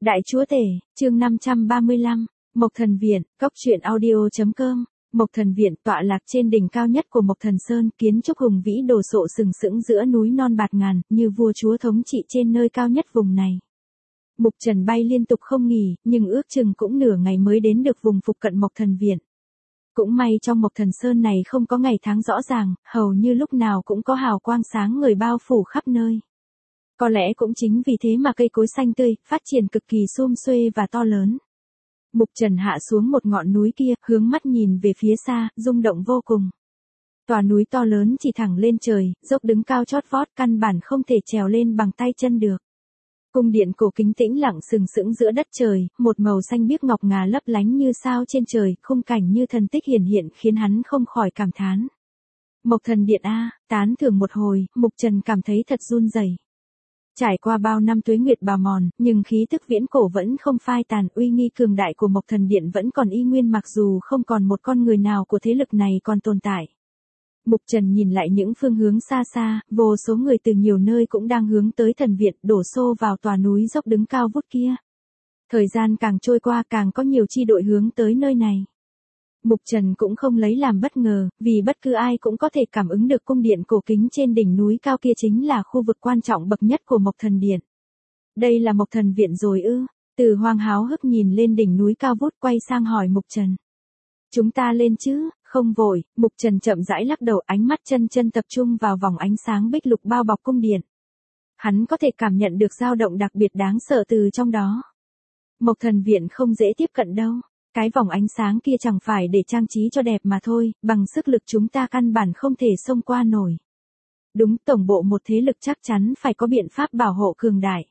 Đại Chúa Tể, chương 535, Mộc Thần Viện, Cốc truyện audio.com. Mộc Thần Viện tọa lạc trên đỉnh cao nhất của Mộc Thần Sơn, kiến trúc hùng vĩ đồ sộ sừng sững giữa núi non bạt ngàn, như vua chúa thống trị trên nơi cao nhất vùng này. Mục Trần bay liên tục không nghỉ, nhưng ước chừng cũng nửa ngày mới đến được vùng phụ cận Mộc Thần Viện. Cũng may trong Mộc Thần Sơn này không có ngày tháng rõ ràng, hầu như lúc nào cũng có hào quang sáng ngời bao phủ khắp nơi. Có lẽ cũng chính vì thế mà cây cối xanh tươi, phát triển cực kỳ sum xuê và to lớn. Mục Trần hạ xuống một ngọn núi kia, hướng mắt nhìn về phía xa, rung động vô cùng. Tòa núi to lớn chỉ thẳng lên trời, dốc đứng cao chót vót, căn bản không thể trèo lên bằng tay chân được. Cung điện cổ kính tĩnh lặng sừng sững giữa đất trời, một màu xanh biếc ngọc ngà lấp lánh như sao trên trời, khung cảnh như thần tích hiển hiện khiến hắn không khỏi cảm thán. Mộc Thần Điện a, tán thưởng một hồi, Mục Trần cảm thấy thật run rẩy. Trải qua bao năm tuế nguyệt bào mòn, nhưng khí tức viễn cổ vẫn không phai tàn, uy nghi cường đại của Mộc Thần Điện vẫn còn y nguyên mặc dù không còn một con người nào của thế lực này còn tồn tại. Mục Trần nhìn lại những phương hướng xa xa, vô số người từ nhiều nơi cũng đang hướng tới thần viện, đổ xô vào tòa núi dốc đứng cao vút kia. Thời gian càng trôi qua càng có nhiều chi đội hướng tới nơi này. Mục Trần cũng không lấy làm bất ngờ, vì bất cứ ai cũng có thể cảm ứng được cung điện cổ kính trên đỉnh núi cao kia chính là khu vực quan trọng bậc nhất của Mộc Thần Điện. Đây là Mộc Thần Viện rồi ư? Từ Hoang háo hức nhìn lên đỉnh núi cao vút quay sang hỏi Mục Trần. Chúng ta lên chứ? Không vội, Mục Trần chậm rãi lắc đầu, ánh mắt chân tập trung vào vòng ánh sáng bích lục bao bọc cung điện. Hắn có thể cảm nhận được dao động đặc biệt đáng sợ từ trong đó. Mộc Thần Viện không dễ tiếp cận đâu. Cái vòng ánh sáng kia chẳng phải để trang trí cho đẹp mà thôi, bằng sức lực chúng ta căn bản không thể xông qua nổi. Đúng, tổng bộ một thế lực chắc chắn phải có biện pháp bảo hộ cường đại.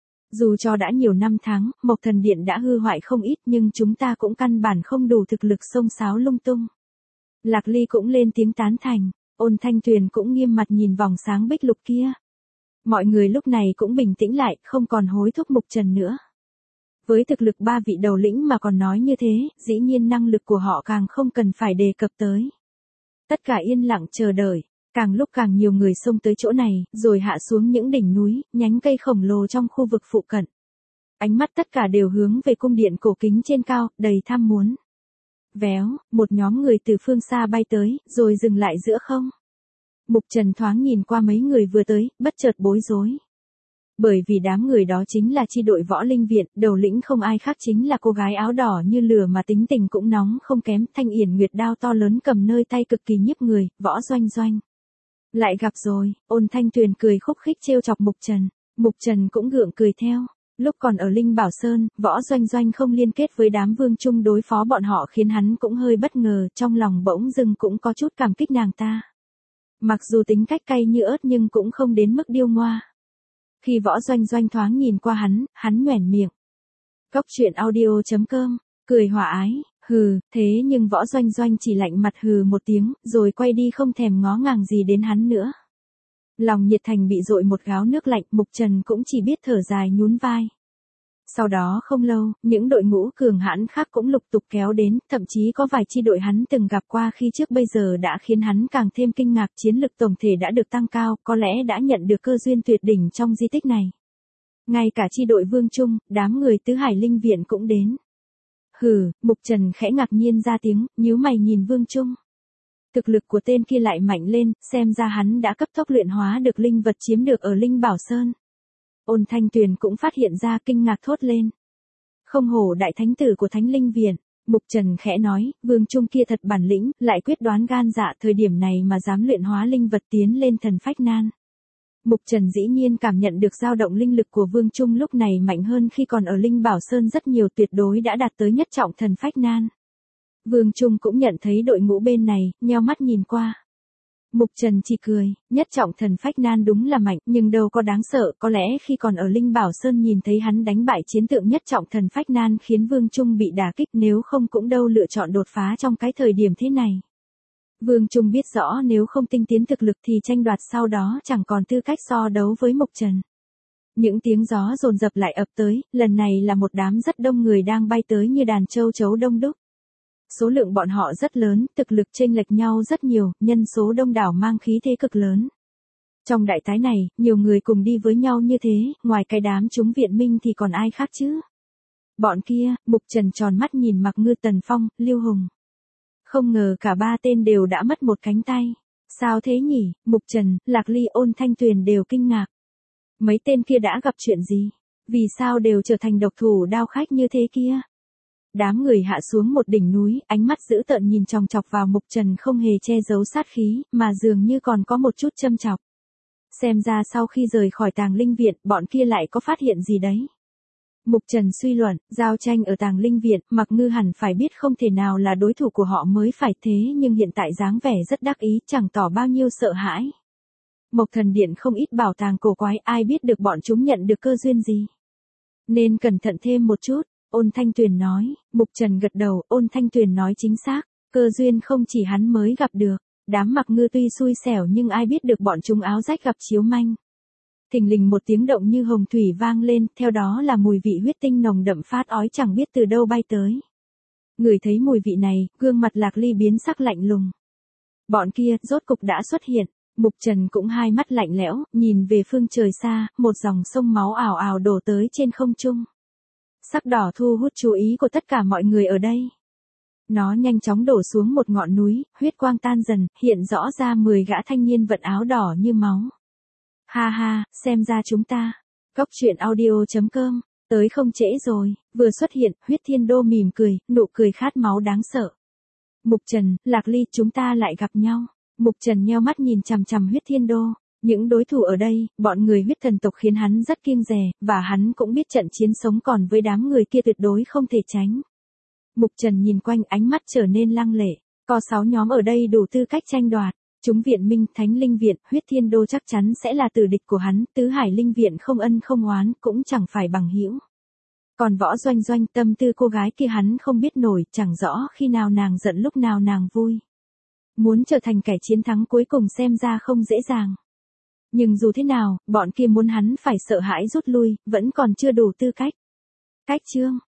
Dù cho đã nhiều năm tháng, Mộc Thần Điện đã hư hoại không ít nhưng chúng ta cũng căn bản không đủ thực lực xông xáo lung tung. Lạc Ly cũng lên tiếng tán thành, Ôn Thanh Tuyền cũng nghiêm mặt nhìn vòng sáng bích lục kia. Mọi người lúc này cũng bình tĩnh lại, không còn hối thúc Mục Trần nữa. Với thực lực ba vị đầu lĩnh mà còn nói như thế, dĩ nhiên năng lực của họ càng không cần phải đề cập tới. Tất cả yên lặng chờ đợi, càng lúc càng nhiều người xông tới chỗ này, rồi hạ xuống những đỉnh núi, nhánh cây khổng lồ trong khu vực phụ cận. Ánh mắt tất cả đều hướng về cung điện cổ kính trên cao, đầy tham muốn. Véo, một nhóm người từ phương xa bay tới, rồi dừng lại giữa không. Mục Trần thoáng nhìn qua mấy người vừa tới, bất chợt bối rối. Bởi vì đám người đó chính là chi đội Võ Linh Viện, đầu lĩnh không ai khác chính là cô gái áo đỏ như lửa mà tính tình cũng nóng không kém, Thanh Yển Nguyệt đao to lớn cầm nơi tay cực kỳ nhiếp người, Võ Doanh Doanh. Lại gặp rồi, Ôn Thanh Tuyền cười khúc khích trêu chọc Mục Trần. Mục Trần cũng gượng cười theo. Lúc còn ở Linh Bảo Sơn, Võ Doanh Doanh không liên kết với đám Vương Trung đối phó bọn họ khiến hắn cũng hơi bất ngờ, trong lòng bỗng dưng cũng có chút cảm kích nàng ta. Mặc dù tính cách cay như ớt nhưng cũng không đến mức điêu ngoa. Khi Võ Doanh Doanh thoáng nhìn qua hắn nhoẻn miệng. Cốc truyện audio.com, cười hòa ái, hừ, thế nhưng Võ Doanh Doanh chỉ lạnh mặt hừ một tiếng, rồi quay đi không thèm ngó ngàng gì đến hắn nữa. Lòng nhiệt thành bị dội một gáo nước lạnh, Mục Trần cũng chỉ biết thở dài nhún vai. Sau đó không lâu, những đội ngũ cường hãn khác cũng lục tục kéo đến, thậm chí có vài chi đội hắn từng gặp qua khi trước bây giờ đã khiến hắn càng thêm kinh ngạc, chiến lực tổng thể đã được tăng cao, có lẽ đã nhận được cơ duyên tuyệt đỉnh trong di tích này. Ngay cả chi đội Vương Trung, đám người Tứ Hải Linh Viện cũng đến. Hừ, Mục Trần khẽ ngạc nhiên ra tiếng, nhíu mày nhìn Vương Trung. Thực lực của tên kia lại mạnh lên, xem ra hắn đã cấp tốc luyện hóa được linh vật chiếm được ở Linh Bảo Sơn. Ôn Thanh Tuyền cũng phát hiện ra kinh ngạc thốt lên. Không hổ đại thánh tử của Thánh Linh Viện, Mục Trần khẽ nói, Vương Trung kia thật bản lĩnh, lại quyết đoán gan dạ thời điểm này mà dám luyện hóa linh vật tiến lên thần phách nan. Mục Trần dĩ nhiên cảm nhận được dao động linh lực của Vương Trung lúc này mạnh hơn khi còn ở Linh Bảo Sơn rất nhiều, tuyệt đối đã đạt tới nhất trọng thần phách nan. Vương Trung cũng nhận thấy đội ngũ bên này, nheo mắt nhìn qua. Mục Trần chỉ cười, nhất trọng thần phách nan đúng là mạnh, nhưng đâu có đáng sợ, có lẽ khi còn ở Linh Bảo Sơn nhìn thấy hắn đánh bại chiến tượng nhất trọng thần phách nan khiến Vương Trung bị đả kích, nếu không cũng đâu lựa chọn đột phá trong cái thời điểm thế này. Vương Trung biết rõ nếu không tinh tiến thực lực thì tranh đoạt sau đó chẳng còn tư cách so đấu với Mục Trần. Những tiếng gió dồn dập lại ập tới, lần này là một đám rất đông người đang bay tới như đàn châu chấu đông đúc. Số lượng bọn họ rất lớn, thực lực chênh lệch nhau rất nhiều, nhân số đông đảo mang khí thế cực lớn. Trong đại tái này, nhiều người cùng đi với nhau như thế, ngoài cái đám chúng viện minh thì còn ai khác chứ? Bọn kia, Mục Trần tròn mắt nhìn Mạc Ngư, Tần Phong, Lưu Hùng. Không ngờ cả ba tên đều đã mất một cánh tay. Sao thế nhỉ? Mục Trần, Lạc Ly, Ôn Thanh Tuyền đều kinh ngạc. Mấy tên kia đã gặp chuyện gì? Vì sao đều trở thành độc thủ đao khách như thế kia? Đám người hạ xuống một đỉnh núi, ánh mắt dữ tợn nhìn chòng chọc vào Mục Trần, không hề che giấu sát khí, mà dường như còn có một chút châm chọc. Xem ra sau khi rời khỏi Tàng Linh Viện, bọn kia lại có phát hiện gì đấy. Mục Trần suy luận, giao tranh ở Tàng Linh Viện, Mạc Ngư hẳn phải biết không thể nào là đối thủ của họ mới phải, thế nhưng hiện tại dáng vẻ rất đắc ý, chẳng tỏ bao nhiêu sợ hãi. Mộc Thần Điện không ít bảo tàng cổ quái, ai biết được bọn chúng nhận được cơ duyên gì. Nên cẩn thận thêm một chút, Ôn Thanh Tuyền nói. Mục Trần gật đầu, Ôn Thanh Tuyền nói chính xác, cơ duyên không chỉ hắn mới gặp được. Đám Mạc Ngư tuy xui xẻo nhưng ai biết được bọn chúng áo rách gặp chiếu manh. Thình lình một tiếng động như hồng thủy vang lên, theo đó là mùi vị huyết tinh nồng đậm phát ói chẳng biết từ đâu bay tới. Người thấy mùi vị này, gương mặt Lạc Ly biến sắc lạnh lùng. Bọn kia, rốt cục đã xuất hiện. Mục Trần cũng hai mắt lạnh lẽo, nhìn về phương trời xa, một dòng sông máu ào ào đổ tới trên không trung. Sắc đỏ thu hút chú ý của tất cả mọi người ở đây. Nó nhanh chóng đổ xuống một ngọn núi, huyết quang tan dần, hiện rõ ra 10 gã thanh niên vận áo đỏ như máu. Ha ha, xem ra chúng ta. Cốc truyện audio.com, tới không trễ rồi, vừa xuất hiện, Huyết Thiên Đô mỉm cười, nụ cười khát máu đáng sợ. Mục Trần, Lạc Ly, chúng ta lại gặp nhau. Mục Trần nheo mắt nhìn chằm chằm Huyết Thiên Đô. Những đối thủ ở đây, bọn người huyết thần tộc khiến hắn rất kiêng dè, và hắn cũng biết trận chiến sống còn với đám người kia tuyệt đối không thể tránh. Mục Trần nhìn quanh, ánh mắt trở nên lăng lệ. Có 6 nhóm ở đây đủ tư cách tranh đoạt. Chúng Viện Minh, Thánh Linh Viện, Huyết Thiên Đô chắc chắn sẽ là tử địch của hắn, Tứ Hải Linh Viện không ân không oán, cũng chẳng phải bằng hữu. Còn Võ Doanh Doanh, tâm tư cô gái kia hắn không biết nổi, chẳng rõ khi nào nàng giận lúc nào nàng vui. Muốn trở thành kẻ chiến thắng cuối cùng xem ra không dễ dàng. Nhưng dù thế nào, bọn kia muốn hắn phải sợ hãi rút lui, vẫn còn chưa đủ tư cách. Cách chương